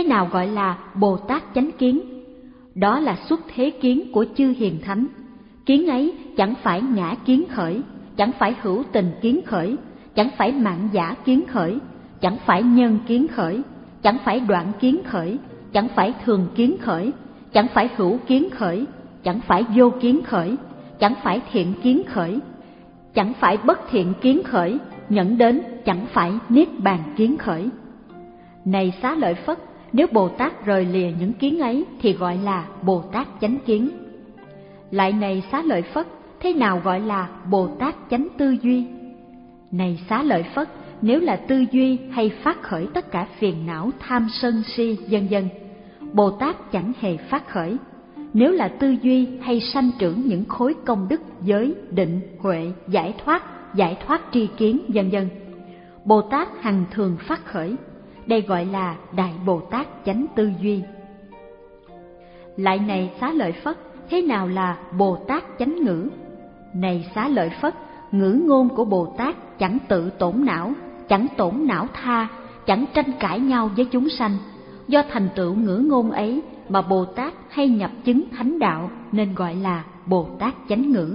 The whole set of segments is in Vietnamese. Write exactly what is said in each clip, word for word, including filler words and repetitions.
nào gọi là Bồ Tát chánh kiến? Đó là xuất thế kiến của chư hiền thánh. Kiến ấy chẳng phải ngã kiến khởi, chẳng phải hữu tình kiến khởi, chẳng phải mạng giả kiến khởi, chẳng phải nhân kiến khởi, chẳng phải đoạn kiến khởi, chẳng phải thường kiến khởi, chẳng phải hữu kiến khởi, chẳng phải vô kiến khởi, chẳng phải thiện kiến khởi, chẳng phải bất thiện kiến khởi, nhẫn đến chẳng phải niết bàn kiến khởi. Này Xá Lợi Phất, nếu Bồ Tát rời lìa những kiến ấy thì gọi là Bồ Tát chánh kiến. Lại này Xá Lợi Phất, thế nào gọi là Bồ Tát chánh tư duy? Này Xá Lợi Phất, nếu là tư duy hay phát khởi tất cả phiền não tham sân si vân vân, Bồ Tát chẳng hề phát khởi. Nếu là tư duy hay sanh trưởng những khối công đức giới, định, huệ, giải thoát, giải thoát tri kiến vân vân, Bồ Tát hằng thường phát khởi. Đây gọi là Đại Bồ Tát chánh tư duy. Lại này Xá Lợi Phất, thế nào là Bồ Tát chánh ngữ? Này Xá Lợi Phất, ngữ ngôn của Bồ Tát chẳng tự tổn não, chẳng tổn não tha, chẳng tranh cãi nhau với chúng sanh. Do thành tựu ngữ ngôn ấy mà Bồ Tát hay nhập chứng thánh đạo, nên gọi là Bồ Tát chánh ngữ.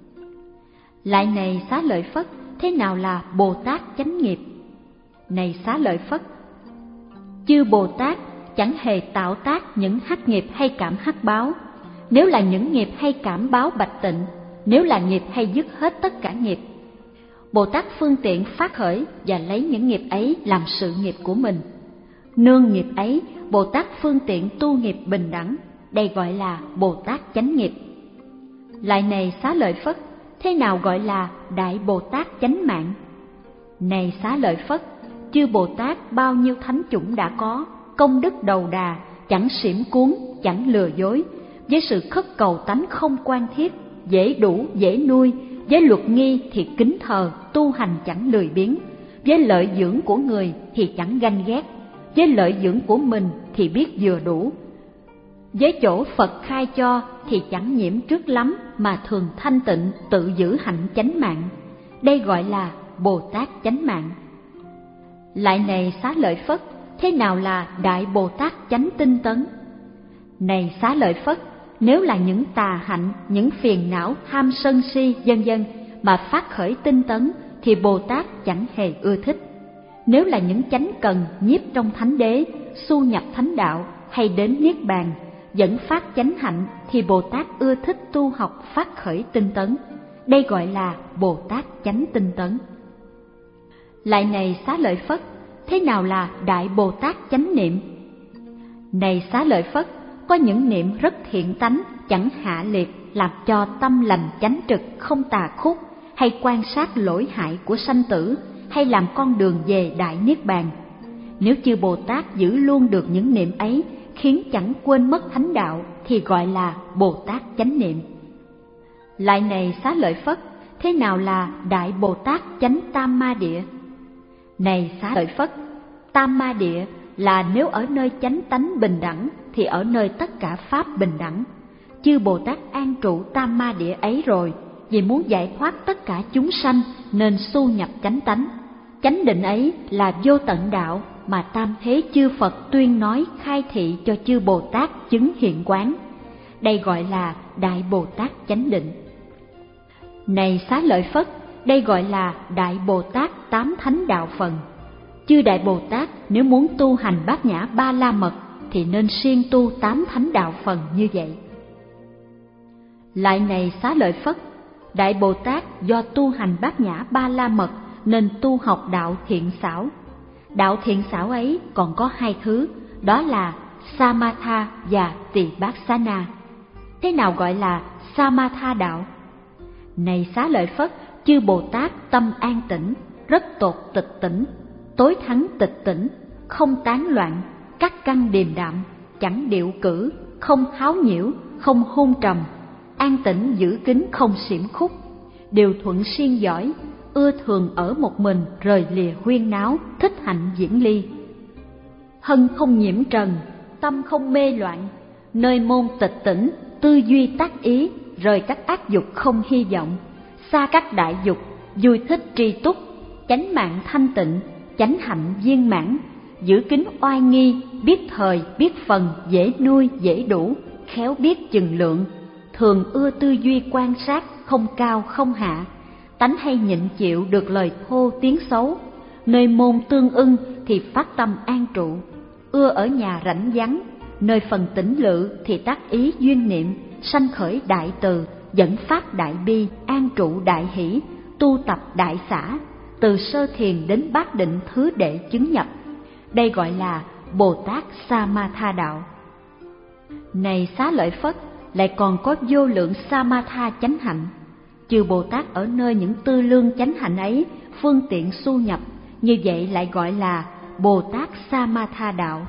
Lại này Xá Lợi Phất, thế nào là Bồ Tát chánh nghiệp? Này Xá Lợi Phất, chư Bồ Tát chẳng hề tạo tác những hắc nghiệp hay cảm hắc báo. Nếu là những nghiệp hay cảm báo bạch tịnh, nếu là nghiệp hay dứt hết tất cả nghiệp, Bồ Tát phương tiện phát khởi và lấy những nghiệp ấy làm sự nghiệp của mình. Nương nghiệp ấy, Bồ Tát phương tiện tu nghiệp bình đẳng. Đây gọi là Bồ Tát chánh nghiệp. Lại này Xá Lợi Phất, thế nào gọi là Đại Bồ Tát chánh mạng? Này Xá Lợi Phất, chư Bồ Tát bao nhiêu thánh chủng đã có, công đức đầu đà, chẳng xỉm cuốn, chẳng lừa dối, với sự khất cầu tánh không quan thiết, dễ đủ, dễ nuôi, với luật nghi thì kính thờ, tu hành chẳng lười biếng, với lợi dưỡng của người thì chẳng ganh ghét, với lợi dưỡng của mình thì biết vừa đủ, với chỗ Phật khai cho thì chẳng nhiễm trước lắm mà thường thanh tịnh tự giữ hạnh chánh mạng. Đây gọi là Bồ Tát chánh mạng. Lại này Xá Lợi Phất, thế nào là Đại Bồ Tát chánh tinh tấn? Này Xá Lợi Phất, nếu là những tà hạnh, những phiền não tham sân si vân vân mà phát khởi tinh tấn thì Bồ Tát chẳng hề ưa thích. Nếu là những chánh cần nhiếp trong thánh đế, xu nhập thánh đạo hay đến niết bàn, dẫn phát chánh hạnh thì Bồ Tát ưa thích tu học phát khởi tinh tấn. Đây gọi là Bồ Tát chánh tinh tấn. Lại này Xá Lợi Phất, thế nào là Đại Bồ Tát chánh niệm? Này Xá Lợi Phất, có những niệm rất thiện tánh, chẳng hạ liệt, làm cho tâm lành chánh trực, không tà khúc, hay quan sát lỗi hại của sanh tử, hay làm con đường về Đại Niết Bàn. Nếu chư Bồ Tát giữ luôn được những niệm ấy, khiến chẳng quên mất thánh đạo, thì gọi là Bồ Tát chánh niệm. Lại này Xá Lợi Phất, thế nào là Đại Bồ Tát chánh tam ma địa? Này Xá Lợi Phất, tam ma địa là nếu ở nơi chánh tánh bình đẳng thì ở nơi tất cả pháp bình đẳng. Chư Bồ Tát an trụ tam ma địa ấy rồi, vì muốn giải thoát tất cả chúng sanh nên xu nhập chánh tánh. Chánh định ấy là vô tận đạo mà tam thế chư Phật tuyên nói khai thị cho chư Bồ Tát chứng hiện quán. Đây gọi là Đại Bồ Tát chánh định. Này Xá Lợi Phất, đây gọi là Đại Bồ Tát tám thánh đạo phần. Chư Đại Bồ Tát nếu muốn tu hành bát nhã ba la mật thì nên siêng tu tám thánh đạo phần như vậy. Lại này Xá Lợi Phất, Đại Bồ Tát do tu hành bát nhã ba la mật nên tu học đạo thiện xảo. Đạo thiện xảo ấy còn có hai thứ, đó là Samatha và Tỳ-bát-sa-na. Thế nào gọi là Samatha đạo? Này Xá Lợi Phất, chư Bồ Tát tâm an tĩnh, rất tột tịch tỉnh, tối thắng tịch tỉnh, không tán loạn, cắt căn điềm đạm, chẳng điệu cử, không háo nhiễu, không hôn trầm, an tĩnh giữ kín không xỉm khúc, điều thuận siêng giỏi, ưa thường ở một mình rời lìa huyên náo, thích hạnh diễn ly. Thân không nhiễm trần, tâm không mê loạn, nơi môn tịch tỉnh, tư duy tác ý, rời các ác dục không hy vọng, xa các đại dục, vui thích tri túc, chánh mạng thanh tịnh, chánh hạnh viên mãn, giữ kín oai nghi, biết thời, biết phần, dễ nuôi, dễ đủ, khéo biết chừng lượng, thường ưa tư duy quan sát, không cao không hạ, tánh hay nhịn chịu được lời thô tiếng xấu, nơi môn tương ưng thì phát tâm an trụ, ưa ở nhà rảnh vắng, nơi phần tĩnh lự thì tác ý duyên niệm, sanh khởi đại từ, dẫn phát đại bi, an trụ đại hỷ, tu tập đại xả, từ sơ thiền đến bát định thứ đệ chứng nhập. Đây gọi là Bồ Tát Samatha đạo. Này Xá Lợi Phất, lại còn có vô lượng Samatha chánh hạnh. Chư Bồ Tát ở nơi những tư lương chánh hạnh ấy phương tiện su nhập, như vậy lại gọi là Bồ Tát Samatha đạo.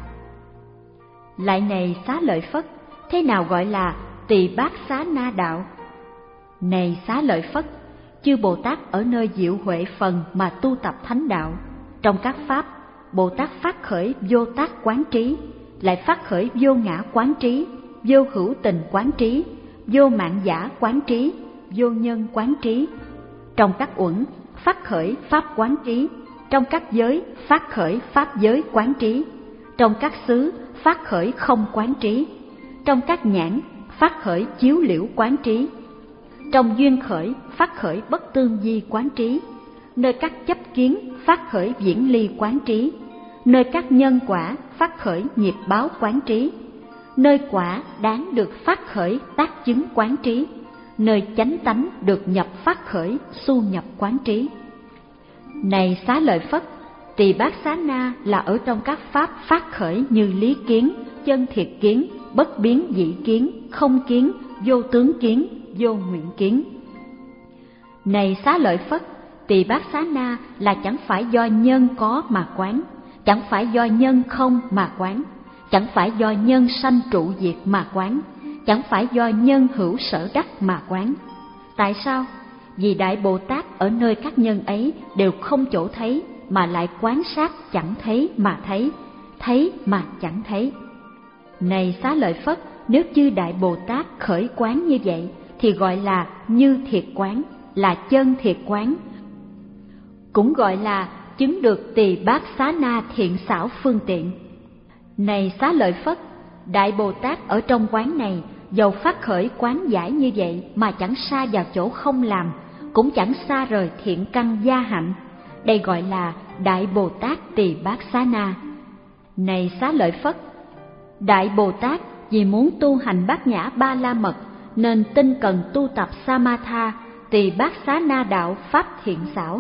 Lại này Xá Lợi Phất, thế nào gọi là Tỳ Bát Xá Na đạo? Này Xá Lợi Phất, chư Bồ Tát ở nơi diệu huệ phần mà tu tập thánh đạo. Trong các pháp, Bồ Tát phát khởi vô tác quán trí, lại phát khởi vô ngã quán trí, vô hữu tình quán trí, vô mạng giả quán trí, vô nhân quán trí. Trong các uẩn, phát khởi pháp quán trí. Trong các giới, phát khởi pháp giới quán trí. Trong các xứ, phát khởi không quán trí. Trong các nhãn, phát khởi chiếu liễu quán trí. Trong duyên khởi, phát khởi bất tương di quán trí. Nơi các chấp kiến, phát khởi viễn ly quán trí. Nơi các nhân quả, phát khởi nghiệp báo quán trí. Nơi quả đáng được phát khởi tác chứng quán trí. Nơi chánh tánh được nhập phát khởi su nhập quán trí. Này Xá Lợi Phất, Tỳ Bát Xá Na là ở trong các pháp phát khởi như lý kiến, chân thiệt kiến, bất biến dị kiến, không kiến, vô tướng kiến, vô nguyện kiến. Này Xá Lợi Phất, Tỳ Bát Xá Na là chẳng phải do nhân có mà quán, chẳng phải do nhân không mà quán, chẳng phải do nhân sanh trụ diệt mà quán, chẳng phải do nhân hữu sở đắc mà quán. Tại sao? Vì Đại Bồ Tát ở nơi các nhân ấy đều không chỗ thấy, mà lại quan sát chẳng thấy mà thấy, thấy mà chẳng thấy. Này Xá Lợi Phất, nếu chư Đại Bồ Tát khởi quán như vậy thì gọi là như thiệt quán, là chân thiệt quán, cũng gọi là chứng được Tỳ Bát Xá Na thiện xảo phương tiện. Này Xá Lợi Phất, Đại Bồ Tát ở trong quán này dầu phát khởi quán giải như vậy mà chẳng sa vào chỗ không làm, cũng chẳng xa rời thiện căn gia hạnh. Đây gọi là Đại Bồ Tát Tỳ Bát Xá Na. Này Xá Lợi Phất, Đại Bồ Tát vì muốn tu hành bát nhã ba la mật nên tinh cần tu tập Samatha, Tỳ Bát Xá Na đạo pháp thiện xảo.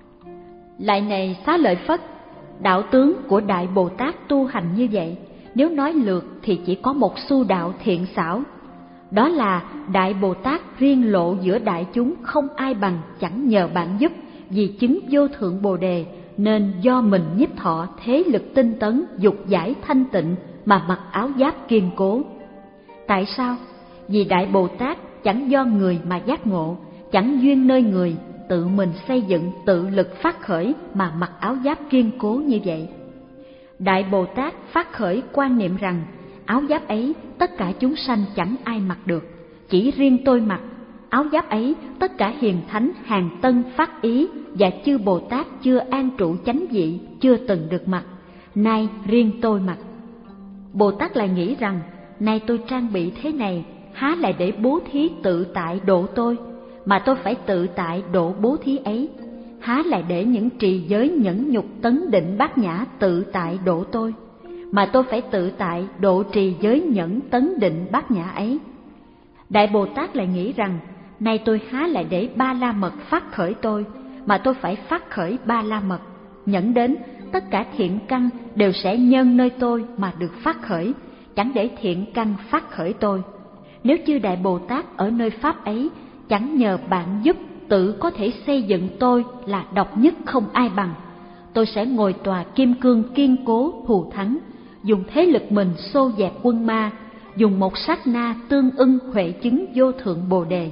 Lại này Xá Lợi Phất, đạo tướng của Đại Bồ Tát tu hành như vậy, nếu nói lượt thì chỉ có một xu đạo thiện xảo. Đó là Đại Bồ Tát riêng lộ giữa đại chúng không ai bằng, chẳng nhờ bạn giúp, vì chứng vô thượng Bồ đề nên do mình nhiếp thọ thế lực tinh tấn, dục giải thanh tịnh mà mặc áo giáp kiên cố. Tại sao? Vì Đại Bồ Tát chẳng do người mà giác ngộ, chẳng duyên nơi người, tự mình xây dựng, tự lực phát khởi mà mặc áo giáp kiên cố như vậy. Đại Bồ Tát phát khởi quan niệm rằng áo giáp ấy tất cả chúng sanh chẳng ai mặc được, chỉ riêng tôi mặc. Áo giáp ấy tất cả hiền thánh hàng tân phát ý và chư Bồ Tát chưa an trụ chánh vị chưa từng được mặc, nay riêng tôi mặc. Bồ Tát lại nghĩ rằng nay tôi trang bị thế này, há lại để bố thí tự tại độ tôi, mà tôi phải tự tại độ bố thí ấy. Há lại để những trì giới nhẫn nhục tấn định bát nhã tự tại độ tôi, mà tôi phải tự tại độ trì giới nhẫn tấn định bát nhã ấy. Đại Bồ Tát lại nghĩ rằng nay tôi há lại để ba la mật phát khởi tôi, mà tôi phải phát khởi ba la mật, nhẫn đến tất cả thiện căn đều sẽ nhân nơi tôi mà được phát khởi, chẳng để thiện căn phát khởi tôi. Nếu chư Đại Bồ Tát ở nơi pháp ấy chẳng nhờ bạn giúp, tự có thể xây dựng tôi là độc nhất không ai bằng, tôi sẽ ngồi tòa kim cương kiên cố thù thắng, dùng thế lực mình xô dẹp quân ma, dùng một sát na tương ưng huệ chứng vô thượng Bồ đề.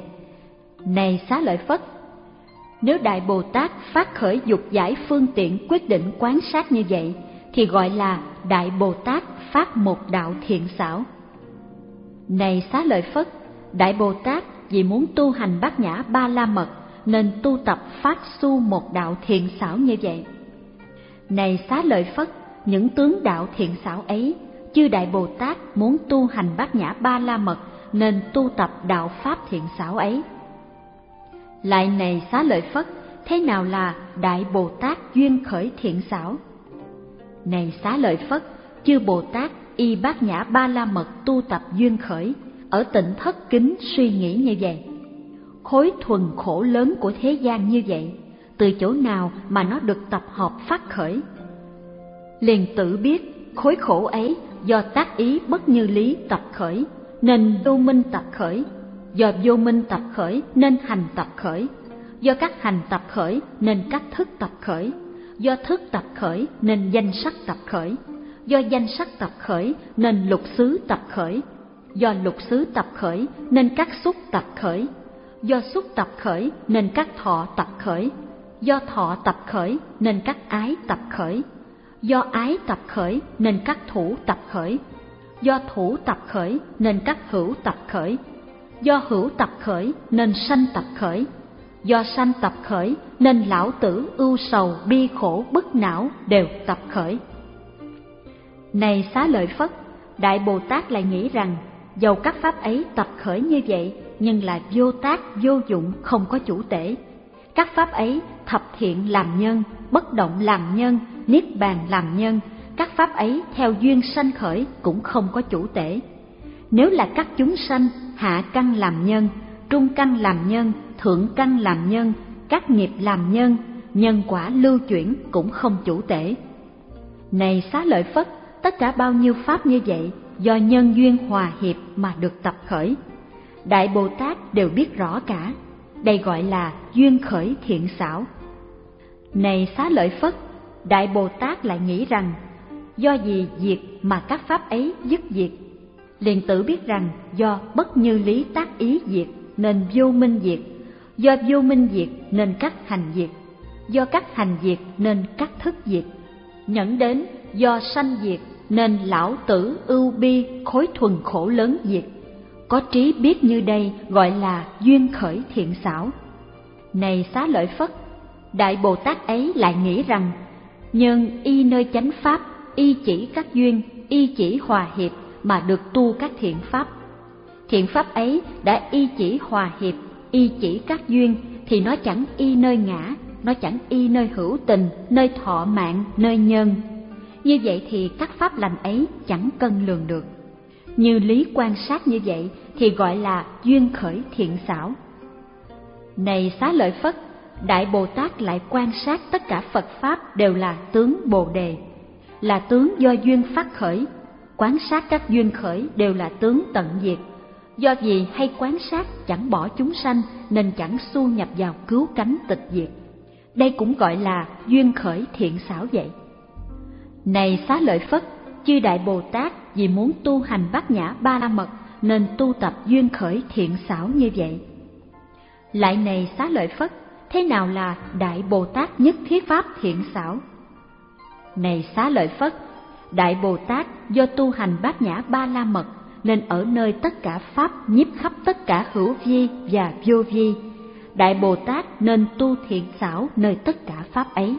Này Xá Lợi Phất, nếu Đại Bồ Tát phát khởi dục giải phương tiện quyết định quán sát như vậy thì gọi là Đại Bồ Tát phát một đạo thiện xảo. Này Xá Lợi Phất, Đại Bồ Tát vì muốn tu hành bát nhã ba la mật nên tu tập phát su một đạo thiện xảo như vậy. Này Xá Lợi Phất, những tướng đạo thiện xảo ấy chư Đại Bồ Tát muốn tu hành Bát Nhã Ba La Mật nên tu tập đạo pháp thiện xảo ấy. Lại này Xá Lợi Phất, thế nào là Đại Bồ Tát duyên khởi thiện xảo? Này Xá Lợi Phất, chư Bồ Tát y Bát Nhã Ba La Mật tu tập duyên khởi, ở Tịnh Thất Kính suy nghĩ như vậy. Khối thuần khổ lớn của thế gian như vậy, từ chỗ nào mà nó được tập hợp phát khởi? Liền tự biết khối khổ ấy do tác ý bất như lý tập khởi, nên vô minh tập khởi, do vô minh tập khởi nên hành tập khởi, do các hành tập khởi nên các thức tập khởi, do thức tập khởi nên danh sắc tập khởi, do danh sắc tập khởi nên lục xứ tập khởi, do lục xứ tập khởi nên các xúc tập khởi, do xúc tập khởi nên các thọ tập khởi, do thọ tập khởi nên các ái tập khởi, do ái tập khởi nên các thủ tập khởi, do thủ tập khởi nên các hữu tập khởi, do hữu tập khởi nên sanh tập khởi, do sanh tập khởi nên lão tử ưu sầu bi khổ bức não đều tập khởi. Này Xá Lợi Phất, Đại Bồ Tát lại nghĩ rằng dầu các pháp ấy tập khởi như vậy nhưng là vô tác vô dụng, không có chủ tể. Các pháp ấy thập thiện làm nhân, bất động làm nhân, niết bàn làm nhân, các pháp ấy theo duyên sanh khởi cũng không có chủ tể. Nếu là các chúng sanh hạ căn làm nhân, trung căn làm nhân, thượng căn làm nhân, các nghiệp làm nhân, nhân quả lưu chuyển cũng không chủ tể. Này Xá Lợi Phất, tất cả bao nhiêu pháp như vậy do nhân duyên hòa hiệp mà được tập khởi. Đại Bồ Tát đều biết rõ cả, đây gọi là duyên khởi thiện xảo. Này Xá Lợi Phất, Đại Bồ Tát lại nghĩ rằng do gì diệt mà các pháp ấy dứt diệt? Liền tự biết rằng do bất như lý tác ý diệt nên vô minh diệt, do vô minh diệt nên các hành diệt, do các hành diệt nên các thức diệt, nhẫn đến do sanh diệt nên lão tử ưu bi khối thuần khổ lớn diệt. Có trí biết như đây gọi là duyên khởi thiện xảo. Này Xá Lợi Phất, Đại Bồ Tát ấy lại nghĩ rằng nhân y nơi chánh pháp, y chỉ các duyên, y chỉ hòa hiệp mà được tu các thiện pháp. Thiện pháp ấy đã y chỉ hòa hiệp, y chỉ các duyên thì nó chẳng y nơi ngã, nó chẳng y nơi hữu tình, nơi thọ mạng, nơi nhân. Như vậy thì các pháp lành ấy chẳng cân lường được. Như lý quan sát như vậy thì gọi là duyên khởi thiện xảo. Này Xá Lợi Phất, Đại Bồ Tát lại quan sát tất cả Phật Pháp đều là tướng Bồ Đề, là tướng do duyên phát khởi. Quán sát các duyên khởi đều là tướng tận diệt. Do vì hay quán sát chẳng bỏ chúng sanh nên chẳng xu nhập vào cứu cánh tịch diệt. Đây cũng gọi là duyên khởi thiện xảo vậy. Này Xá Lợi Phất, chư Đại Bồ Tát vì muốn tu hành Bát Nhã Ba La Mật nên tu tập duyên khởi thiện xảo như vậy. Lại này Xá Lợi Phất, thế nào là Đại Bồ Tát nhất thiết pháp thiện xảo? Này Xá Lợi Phất, Đại Bồ Tát do tu hành Bát Nhã Ba La Mật nên ở nơi tất cả pháp nhiếp khắp tất cả hữu vi và vô vi. Đại Bồ Tát nên tu thiện xảo nơi tất cả pháp ấy.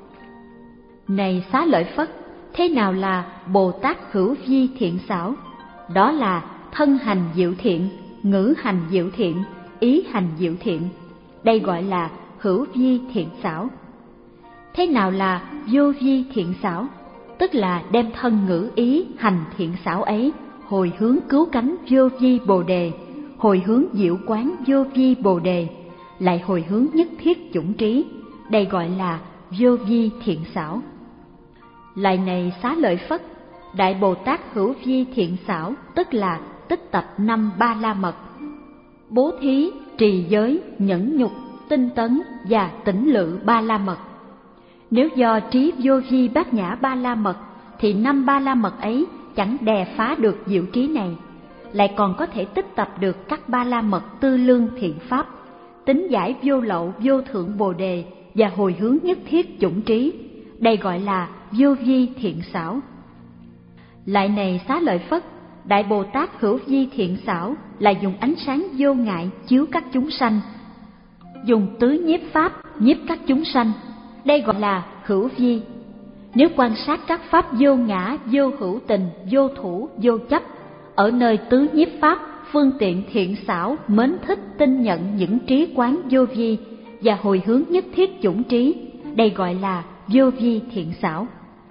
Này Xá Lợi Phất, thế nào là Bồ Tát hữu vi thiện xảo? Đó là thân hành diệu thiện, ngữ hành diệu thiện, ý hành diệu thiện. Đây gọi là hữu vi thiện xảo. Thế nào là vô vi thiện xảo? Tức là đem thân ngữ ý hành thiện xảo ấy hồi hướng cứu cánh vô vi Bồ Đề, hồi hướng diệu quán vô vi Bồ Đề, lại hồi hướng nhất thiết chủng trí. Đây gọi là vô vi thiện xảo. Lại này Xá Lợi Phất, Đại Bồ Tát hữu vi thiện xảo tức là tích tập năm Ba La Mật: bố thí, trì giới, nhẫn nhục, tinh tấn và tỉnh lự Ba La Mật. Nếu do trí vô vi Bát Nhã Ba La Mật thì năm Ba La Mật ấy chẳng đè phá được diệu trí này, lại còn có thể tích tập được các Ba La Mật tư lương thiện pháp, tính giải vô lậu vô thượng Bồ Đề và hồi hướng nhất thiết chủng trí. Đây gọi là vô vi thiện xảo. Lại này Xá Lợi Phất, Đại Bồ Tát hữu vi thiện xảo là dùng ánh sáng vô ngại chiếu các chúng sanh, dùng tứ nhiếp pháp nhiếp các chúng sanh. Đây gọi là hữu vi. Nếu quan sát các pháp vô ngã, vô hữu tình, vô thủ, vô chấp, ở nơi tứ nhiếp pháp, phương tiện thiện xảo, mến thích tin nhận những trí quán vô vi và hồi hướng nhất thiết chủng trí, đây gọi là vô vi thiện xảo.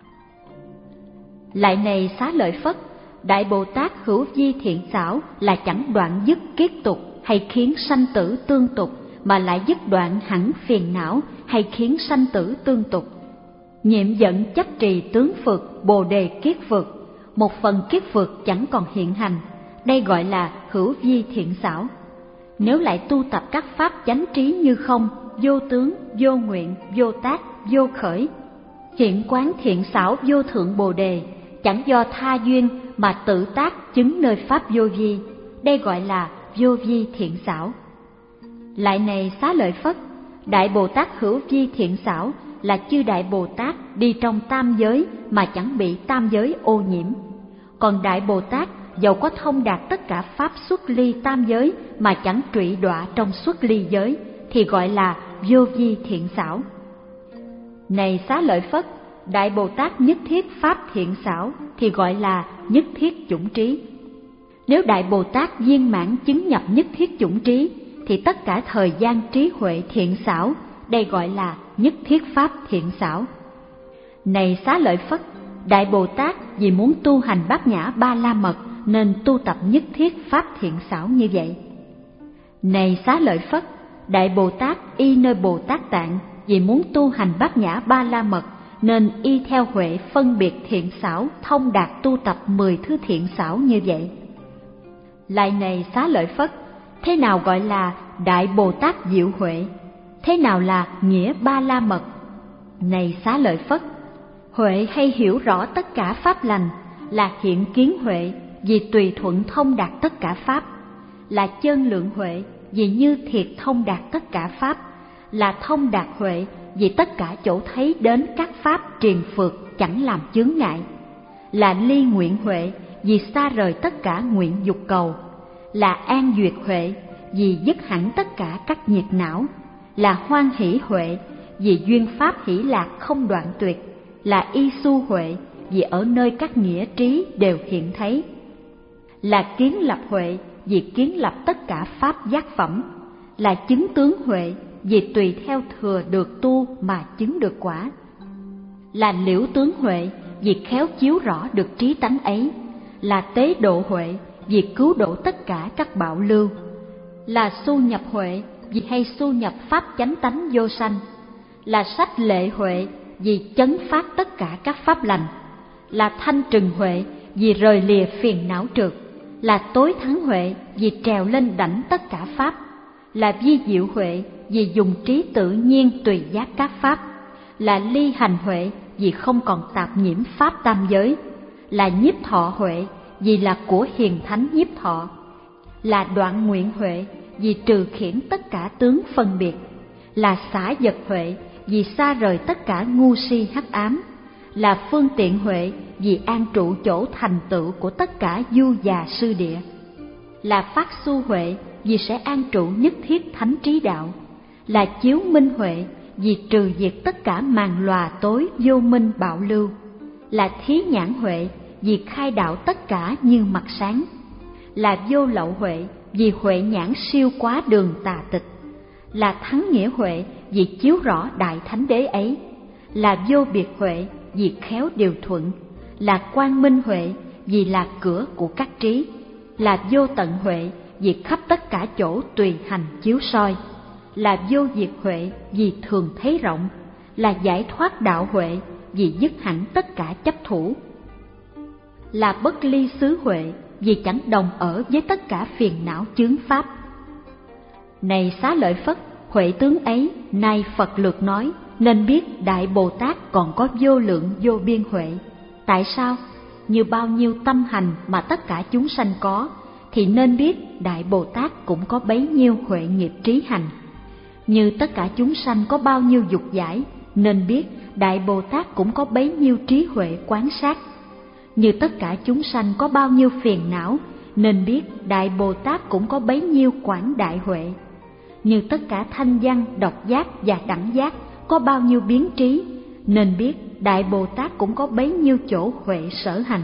Lại này Xá Lợi Phất, Đại Bồ Tát hữu vi thiện xảo là chẳng đoạn dứt kiết tục hay khiến sanh tử tương tục, mà lại dứt đoạn hẳn phiền não hay khiến sanh tử tương tục. Nhiệm dẫn chấp trì tướng phược, bồ đề kiết phược, một phần kiết phược chẳng còn hiện hành, đây gọi là hữu vi thiện xảo. Nếu lại tu tập các pháp chánh trí như không, vô tướng, vô nguyện, vô tác, vô khởi, hiện quán thiện xảo vô thượng bồ đề, chẳng do tha duyên mà tự tác chứng nơi pháp vô vi, đây gọi là vô vi thiện xảo. Lại này Xá Lợi Phất, Đại Bồ Tát hữu vi thiện xảo là chư Đại Bồ Tát đi trong tam giới mà chẳng bị tam giới ô nhiễm. Còn Đại Bồ Tát dầu có thông đạt tất cả pháp xuất ly tam giới mà chẳng trụy đọa trong xuất ly giới, thì gọi là vô vi thiện xảo. Này Xá Lợi Phất, Đại Bồ Tát nhất thiết pháp thiện xảo thì gọi là nhất thiết chủng trí. Nếu Đại Bồ Tát viên mãn chứng nhập nhất thiết chủng trí, thì tất cả thời gian trí huệ thiện xảo, đây gọi là nhất thiết pháp thiện xảo. Này Xá Lợi Phất, Đại Bồ Tát vì muốn tu hành bát nhã ba la mật nên tu tập nhất thiết pháp thiện xảo như vậy. Này Xá Lợi Phất, Đại Bồ Tát y nơi Bồ Tát Tạng vì muốn tu hành bát nhã ba la mật nên y theo huệ phân biệt thiện xảo, thông đạt tu tập mười thứ thiện xảo như vậy. Lại này Xá Lợi Phất, thế nào gọi là Đại Bồ Tát diệu huệ? Thế nào là nghĩa ba la mật? Này Xá Lợi Phất, huệ hay hiểu rõ tất cả pháp lành, là hiện kiến huệ vì tùy thuận thông đạt tất cả pháp, là chân lượng huệ vì như thiệt thông đạt tất cả pháp, là thông đạt huệ vì tất cả chỗ thấy đến các pháp triền phược chẳng làm chướng ngại, là ly nguyện huệ vì xa rời tất cả nguyện dục cầu, là an duyệt huệ vì dứt hẳn tất cả các nhiệt não, là hoan hỷ huệ vì duyên pháp hỷ lạc không đoạn tuyệt, là y su huệ vì ở nơi các nghĩa trí đều hiện thấy, là kiến lập huệ vì kiến lập tất cả pháp giác phẩm, là chứng tướng huệ vì tùy theo thừa được tu mà chứng được quả, là liễu tướng huệ vì khéo chiếu rõ được trí tánh ấy, là tế độ huệ vì cứu độ tất cả các bạo lưu, là xu nhập huệ vì hay xu nhập pháp chánh tánh vô sanh, là sách lệ huệ vì chấn phát tất cả các pháp lành, là thanh trừng huệ vì rời lìa phiền não trượt, là tối thắng huệ vì trèo lên đảnh tất cả pháp, là vi diệu huệ vì dùng trí tự nhiên tùy giác các pháp, là ly hành huệ vì không còn tạp nhiễm pháp tam giới, là nhiếp thọ huệ vì là của hiền thánh nhiếp thọ, là đoạn nguyện huệ vì trừ khiển tất cả tướng phân biệt, là xả vật huệ vì xa rời tất cả ngu si hắc ám, là phương tiện huệ vì an trụ chỗ thành tựu của tất cả du già sư địa, là phát xu huệ vì sẽ an trụ nhất thiết thánh trí đạo, là chiếu minh huệ vì trừ diệt tất cả màn lòa tối vô minh bạo lưu, là thí nhãn huệ vì khai đạo tất cả như mặt sáng, là vô lậu huệ vì huệ nhãn siêu quá đường tà tịch, là thắng nghĩa huệ vì chiếu rõ đại thánh đế ấy, là vô biệt huệ vì khéo điều thuận, là quang minh huệ vì là cửa của các trí, là vô tận huệ vì khắp tất cả chỗ tùy hành chiếu soi, là vô diệt huệ vì thường thấy rộng, là giải thoát đạo huệ vì dứt hẳn tất cả chấp thủ, là bất ly xứ huệ vì chẳng đồng ở với tất cả phiền não chướng pháp. Này Xá Lợi Phất, huệ tướng ấy nay Phật lược nói, nên biết Đại Bồ Tát còn có vô lượng vô biên huệ. Tại sao? Như bao nhiêu tâm hành mà tất cả chúng sanh có, thì nên biết Đại Bồ Tát cũng có bấy nhiêu huệ nghiệp trí hành. Như tất cả chúng sanh có bao nhiêu dục giải, nên biết Đại Bồ Tát cũng có bấy nhiêu trí huệ quán sát. Như tất cả chúng sanh có bao nhiêu phiền não, nên biết Đại Bồ Tát cũng có bấy nhiêu quảng đại huệ. Như tất cả thanh văn, độc giác và đẳng giác có bao nhiêu biến trí, nên biết Đại Bồ Tát cũng có bấy nhiêu chỗ huệ sở hành.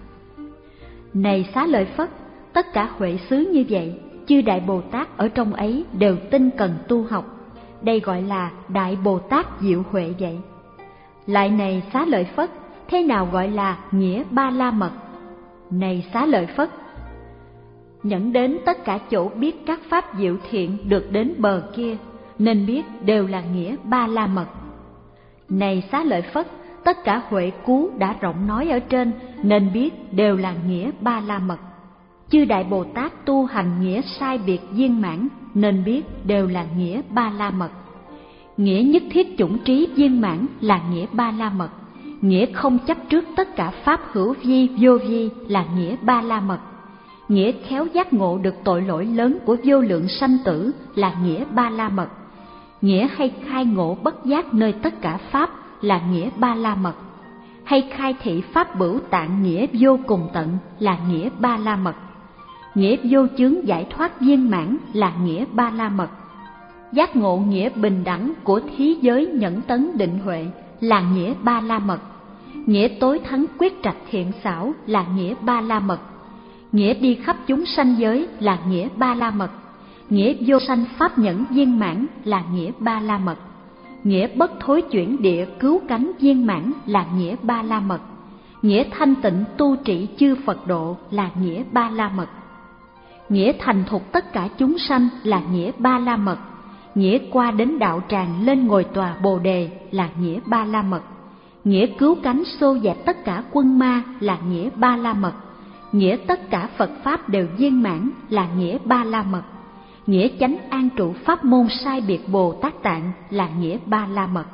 Này Xá Lợi Phất, tất cả huệ xứ như vậy, chư Đại Bồ Tát ở trong ấy đều tinh cần tu học. Đây gọi là Đại Bồ Tát diệu huệ vậy. Lại này Xá Lợi Phất, thế nào gọi là nghĩa ba la mật? Này Xá Lợi Phất, nhẫn đến tất cả chỗ biết các pháp diệu thiện được đến bờ kia, nên biết đều là nghĩa ba la mật. Này Xá Lợi Phất, tất cả huệ cú đã rộng nói ở trên, nên biết đều là nghĩa ba la mật. Chư Đại Bồ Tát tu hành nghĩa sai biệt viên mãn, nên biết đều là nghĩa ba la mật. Nghĩa nhất thiết chủng trí viên mãn là nghĩa ba la mật. Nghĩa không chấp trước tất cả pháp hữu vi vô vi là nghĩa ba la mật. Nghĩa khéo giác ngộ được tội lỗi lớn của vô lượng sanh tử là nghĩa ba la mật. Nghĩa hay khai ngộ bất giác nơi tất cả pháp là nghĩa ba la mật. Hay khai thị pháp bửu tạng nghĩa vô cùng tận là nghĩa ba la mật. Nghĩa vô chướng giải thoát viên mãn là nghĩa ba la mật. Giác ngộ nghĩa bình đẳng của thí giới nhẫn tấn định huệ là nghĩa ba la mật. Nghĩa tối thắng quyết trạch thiện xảo là nghĩa ba la mật. Nghĩa đi khắp chúng sanh giới là nghĩa ba la mật. Nghĩa vô sanh pháp nhẫn viên mãn là nghĩa ba la mật. Nghĩa bất thối chuyển địa cứu cánh viên mãn là nghĩa ba la mật. Nghĩa thanh tịnh tu trị chư Phật độ là nghĩa ba la mật. Nghĩa thành thục tất cả chúng sanh là nghĩa ba la mật. Nghĩa qua đến đạo tràng lên ngồi tòa Bồ đề là nghĩa ba la mật. Nghĩa cứu cánh xô dẹp tất cả quân ma là nghĩa ba la mật. Nghĩa tất cả Phật pháp đều viên mãn là nghĩa ba la mật. Nghĩa chánh an trụ pháp môn sai biệt Bồ Tát Tạng là nghĩa ba la mật.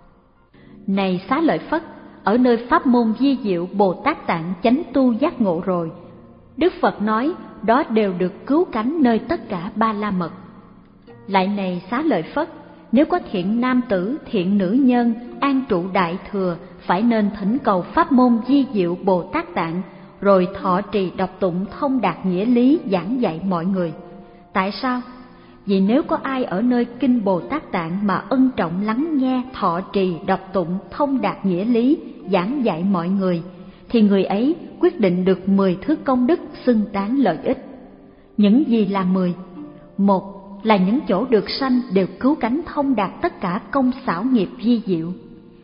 Này Xá Lợi Phất, ở nơi pháp môn vi diệu Bồ Tát Tạng chánh tu giác ngộ rồi, Đức Phật nói đó đều được cứu cánh nơi tất cả ba la mật. Lại này Xá Lợi Phất, nếu có thiện nam tử, thiện nữ nhân an trụ đại thừa, phải nên thỉnh cầu pháp môn vi diệu Bồ Tát Tạng, rồi thọ trì đọc tụng thông đạt nghĩa lý giảng dạy mọi người. Tại sao? Vì nếu có ai ở nơi kinh Bồ Tát Tạng mà ân trọng lắng nghe, thọ trì đọc tụng thông đạt nghĩa lý giảng dạy mọi người, thì người ấy quyết định được mười thứ công đức xưng tán lợi ích. Những gì là mười? Một là những chỗ được sanh đều cứu cánh thông đạt tất cả công xảo nghiệp vi diệu.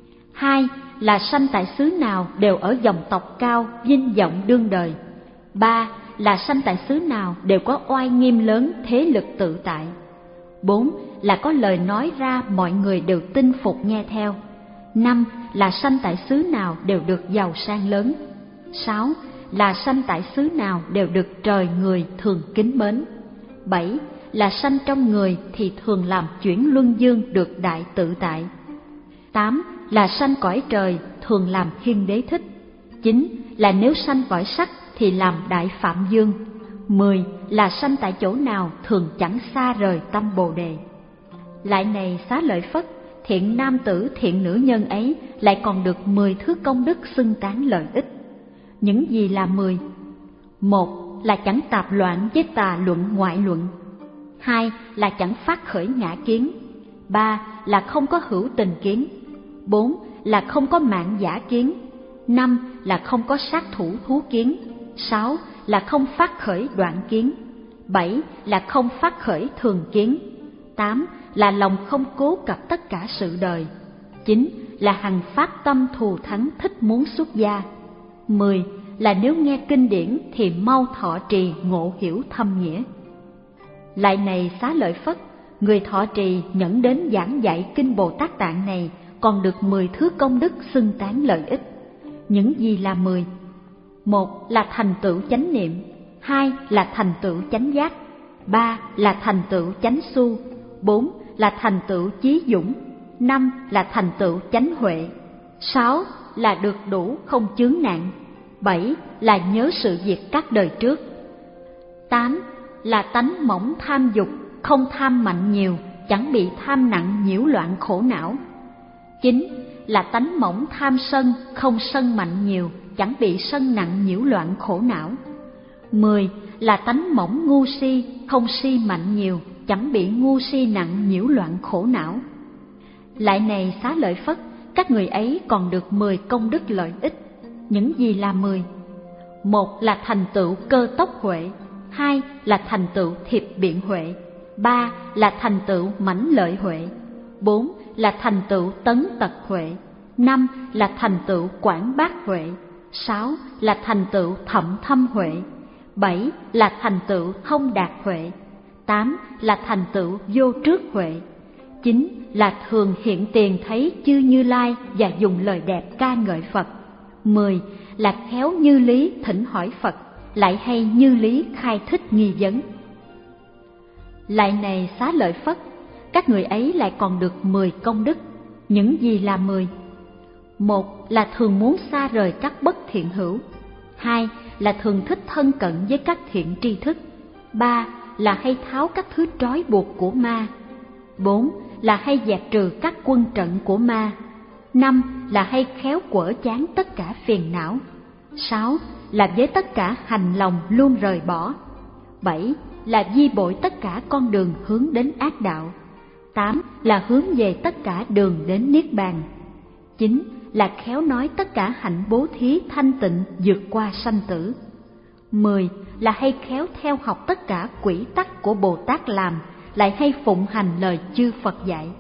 Hai là sanh tại xứ nào đều ở dòng tộc cao, vinh vọng đương đời. Ba là sanh tại xứ nào đều có oai nghiêm lớn, thế lực tự tại. Bốn là có lời nói ra mọi người đều tin phục nghe theo. Năm là sanh tại xứ nào đều được giàu sang lớn. Sáu là sanh tại xứ nào đều được trời người thường kính mến. Bảy là sanh trong người thì thường làm chuyển luân dương được đại tự tại. Tám là sanh cõi trời thường làm thiên đế thích. Chín là nếu sanh cõi sắc thì làm đại phạm dương. Mười là sanh tại chỗ nào thường chẳng xa rời tâm Bồ đề. Lại này Xá Lợi Phất, thiện nam tử thiện nữ nhân ấy lại còn được mười thứ công đức xưng tán lợi ích. Những gì là mười? Một là chẳng tạp loạn với tà luận ngoại luận. Hai là chẳng phát khởi ngã kiến. Ba là không có hữu tình kiến. Bốn là không có mạng giả kiến. Năm là không có sát thủ thú kiến. Sáu là không phát khởi đoạn kiến. Bảy là không phát khởi thường kiến. Tám là lòng không cố cập tất cả sự đời. Chín là hằng phát tâm thù thắng thích muốn xuất gia. Mười là nếu nghe kinh điển thì mau thọ trì ngộ hiểu thâm nghĩa. Lại này Xá Lợi Phất, người thọ trì nhẫn đến giảng dạy kinh Bồ Tát Tạng này còn được mười thứ công đức xưng tán lợi ích. Những gì là mười? Một là thành tựu chánh niệm. Hai là thành tựu chánh giác. Ba là thành tựu chánh xu. Bốn là thành tựu chí dũng. Năm là thành tựu chánh huệ. Sáu là được đủ không chướng nạn. Bảy là nhớ sự việc các đời trước. Tám là tánh mỏng tham dục, không tham mạnh nhiều, chẳng bị tham nặng nhiễu loạn khổ não. Chín là tánh mỏng tham sân, không sân mạnh nhiều, chẳng bị sân nặng nhiễu loạn khổ não. Mười là tánh mỏng ngu si, không si mạnh nhiều, chẳng bị ngu si nặng nhiễu loạn khổ não. Lại này Xá Lợi Phất, các người ấy còn được mười công đức lợi ích. Những gì là mười? Một là thành tựu cơ tốc huệ, hai là thành tựu thiệp biện huệ, ba là thành tựu mãnh lợi huệ, bốn là thành tựu tấn tật huệ, năm là thành tựu quảng bác huệ, sáu là thành tựu thậm thâm huệ, bảy là thành tựu thông đạt huệ, tám là thành tựu vô trước huệ, chín là thường hiện tiền thấy chư Như Lai và dùng lời đẹp ca ngợi Phật, mười là khéo như lý thỉnh hỏi Phật, lại hay như lý khai thích nghi vấn. Lại này Xá Lợi Phất, các người ấy lại còn được mười công đức. Những gì là mười? Một là thường muốn xa rời các bất thiện hữu, hai là thường thích thân cận với các thiện tri thức, ba là hay tháo các thứ trói buộc của ma, bốn là hay dẹp trừ các quân trận của ma, năm là hay khéo quở chán tất cả phiền não, sáu là với tất cả hành lòng luôn rời bỏ, bảy là di bội tất cả con đường hướng đến ác đạo, tám là hướng về tất cả đường đến niết bàn, chín là khéo nói tất cả hạnh bố thí thanh tịnh vượt qua sanh tử, mười là hay khéo theo học tất cả quỹ tắc của Bồ Tát làm, lại hay phụng hành lời chư Phật dạy.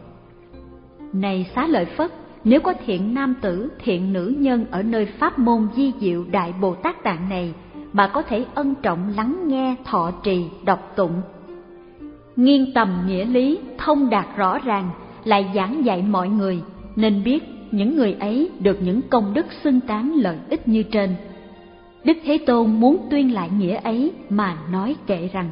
Này Xá Lợi Phất, nếu có thiện nam tử, thiện nữ nhân ở nơi pháp môn vi diệu Đại Bồ Tát Tạng này, bà có thể ân trọng lắng nghe, thọ trì, đọc tụng, nghiêng tầm nghĩa lý, thông đạt rõ ràng, lại giảng dạy mọi người, nên biết những người ấy được những công đức xưng tán lợi ích như trên. Đức Thế Tôn muốn tuyên lại nghĩa ấy mà nói kệ rằng: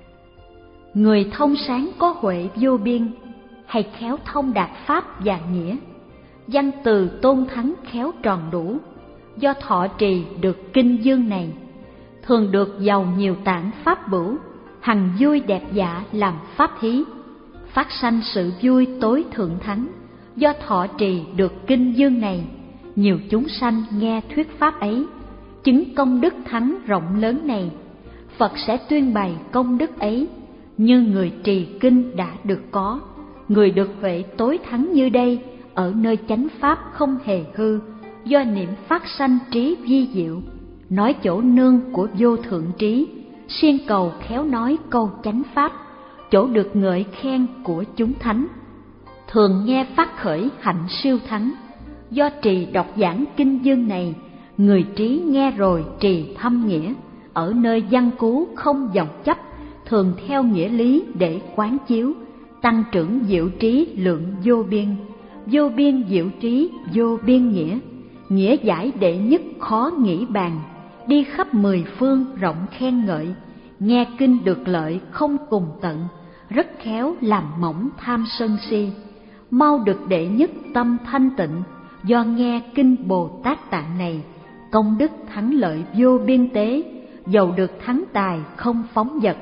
người thông sáng có huệ vô biên, hay khéo thông đạt pháp và nghĩa, văn từ tôn thắng khéo tròn đủ, do thọ trì được kinh dương này, thường được giàu nhiều tạng pháp bửu, hằng vui đẹp dạ làm pháp thí, phát sanh sự vui tối thượng thắng, do thọ trì được kinh dương này, nhiều chúng sanh nghe thuyết pháp ấy, chứng công đức thắng rộng lớn này, Phật sẽ tuyên bày công đức ấy, như người trì kinh đã được có, người được huệ tối thắng như đây, ở nơi chánh pháp không hề hư, do niệm phát sanh trí vi diệu, nói chỗ nương của vô thượng trí, siêng cầu khéo nói câu chánh pháp, chỗ được ngợi khen của chúng thánh, thường nghe phát khởi hạnh siêu thắng, do trì đọc giảng kinh dương này, người trí nghe rồi trì thâm nghĩa, ở nơi văn cú không vọng chấp, thường theo nghĩa lý để quán chiếu, tăng trưởng diệu trí lượng vô biên, vô biên diệu trí vô biên nghĩa, nghĩa giải đệ nhất khó nghĩ bàn, đi khắp mười phương rộng khen ngợi, nghe kinh được lợi không cùng tận, rất khéo làm mỏng tham sân si, mau được đệ nhất tâm thanh tịnh, do nghe kinh Bồ Tát Tạng này, công đức thắng lợi vô biên tế, dầu được thắng tài không phóng dật,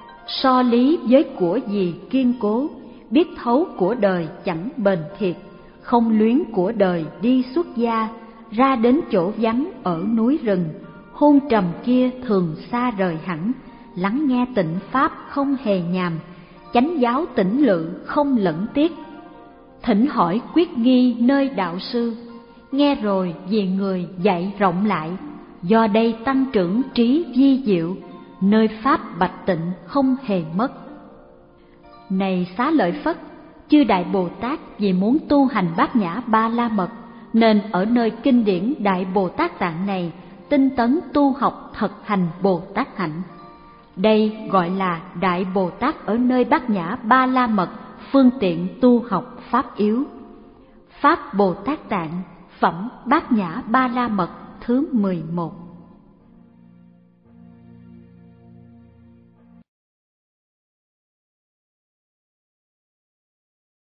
so lý với của gì kiên cố, biết thấu của đời chẳng bền thiệt, không luyến của đời đi xuất gia, ra đến chỗ vắng ở núi rừng, hôn trầm kia thường xa rời hẳn, lắng nghe tịnh pháp không hề nhàm, chánh giáo tỉnh lự không lẫn tiếc, thỉnh hỏi quyết nghi nơi đạo sư, nghe rồi vì người dạy rộng lại, do đây tăng trưởng trí vi diệu, nơi pháp bạch tịnh không hề mất. Này Xá Lợi Phất, chư Đại Bồ Tát vì muốn tu hành Bát Nhã Ba La Mật, nên ở nơi kinh điển Đại Bồ Tát Tạng này tinh tấn tu học thực hành Bồ Tát hạnh. Đây gọi là Đại Bồ Tát ở nơi Bát Nhã Ba La Mật, phương tiện tu học pháp yếu. Pháp Bồ Tát Tạng, phẩm Bát Nhã Ba La Mật thứ mười một.